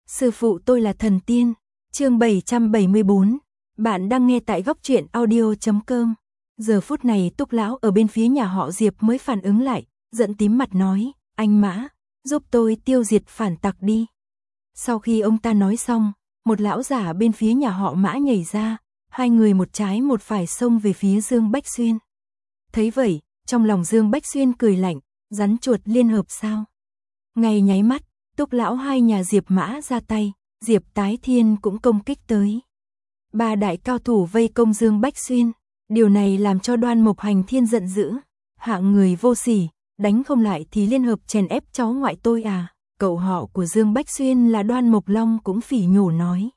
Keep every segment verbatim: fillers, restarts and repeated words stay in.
Sư phụ tôi là thần tiên. Chương bảy trăm bảy mươi bốn. Bạn đang nghe tại góc truyện audio chấm com. Giờ phút này Túc lão ở bên phía nhà họ Diệp mới phản ứng lại, giận tím mặt nói, anh Mã, giúp tôi tiêu diệt phản tặc đi. Sau khi ông ta nói xong, một lão giả bên phía nhà họ Mã nhảy ra, hai người một trái một phải xông về phía Dương Bách Xuyên. Thấy vậy, trong lòng Dương Bách Xuyên cười lạnh, rắn chuột liên hợp sao? Ngay nháy mắt, Túc lão hai nhà Diệp Mã ra tay, Diệp Tái Thiên cũng công kích tới. Ba đại cao thủ vây công Dương Bách Xuyên, điều này làm cho Đoan Mộc Hành Thiên giận dữ, hạng người vô sỉ, đánh không lại thì liên hợp chèn ép cháu ngoại tôi à? Cậu họ của Dương Bách Xuyên là Đoan Mộc Long cũng phỉ nhổ nói.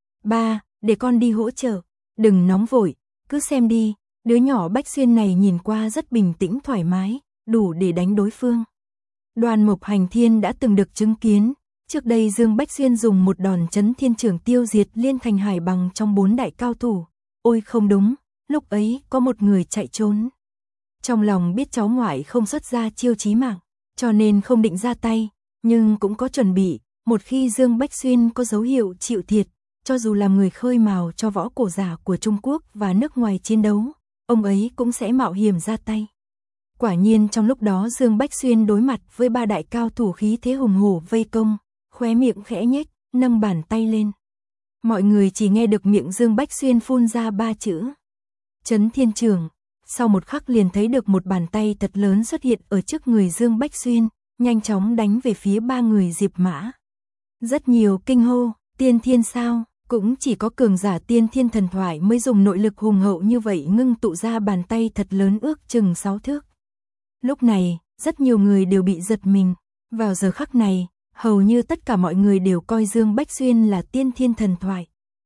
Ba, để con đi hỗ trợ, đừng nóng vội, cứ xem đi, đứa nhỏ Bách Xuyên này nhìn qua rất bình tĩnh thoải mái, đủ để đánh đối phương. Đoan Mộc Hành Thiên đã từng được chứng kiến, trước đây Dương Bách Xuyên dùng một đòn chấn thiên trưởng tiêu diệt Liên Thành Hải Bằng trong bốn đại cao thủ. Ôi không đúng, lúc ấy có một người chạy trốn. Trong lòng biết cháu ngoại không xuất ra chiêu chí mạng, cho nên không định ra tay, nhưng cũng có chuẩn bị, một khi Dương Bách Xuyên có dấu hiệu chịu thiệt, cho dù làm người khơi mào cho võ cổ giả của Trung Quốc và nước ngoài chiến đấu, ông ấy cũng sẽ mạo hiểm ra tay. Quả nhiên trong lúc đó Dương Bách Xuyên đối mặt với ba đại cao thủ khí thế hùng hổ vây công, khóe miệng khẽ nhếch, nâng bàn tay lên. Mọi người chỉ nghe được miệng Dương Bách Xuyên phun ra ba chữ Chấn Thiên Trường. Sau một khắc liền thấy được một bàn tay thật lớn xuất hiện ở trước người Dương Bách Xuyên, nhanh chóng đánh về phía ba người Diệp Mã. Rất nhiều kinh hô, tiên thiên sao? Cũng chỉ có cường giả tiên thiên thần thoại mới dùng nội lực hùng hậu như vậy ngưng tụ ra bàn tay thật lớn ước chừng sáu thước. Lúc này, rất nhiều người đều bị giật mình. Vào giờ khắc này, hầu như tất cả mọi người đều coi Dương Bách Xuyên là tiên thiên thần thoại.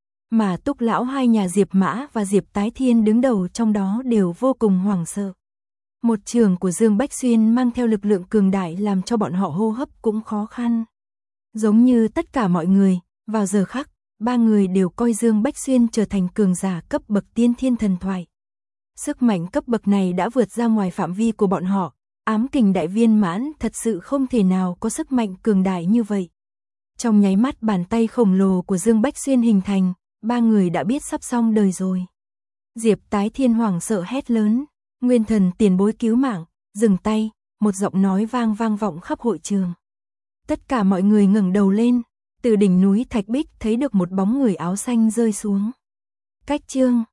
Mà Túc lão hai nhà Diệp Mã và Diệp Tái Thiên đứng đầu trong đó đều vô cùng hoảng sợ. Một trường của Dương Bách Xuyên mang theo lực lượng cường đại làm cho bọn họ hô hấp cũng khó khăn. Giống như tất cả mọi người, vào giờ khắc, ba người đều coi Dương Bách Xuyên trở thành cường giả cấp bậc tiên thiên thần thoại. Sức mạnh cấp bậc này đã vượt ra ngoài phạm vi của bọn họ, ám kình đại viên mãn thật sự không thể nào có sức mạnh cường đại như vậy. Trong nháy mắt bàn tay khổng lồ của Dương Bách Xuyên hình thành, ba người đã biết sắp xong đời rồi. Diệp Tái Thiên hoảng sợ hét lớn, Nguyên Thần tiền bối cứu mạng, dừng tay, một giọng nói vang vang vọng khắp hội trường. Tất cả mọi người ngẩng đầu lên, từ đỉnh núi Thạch Bích thấy được một bóng người áo xanh rơi xuống. Cách chương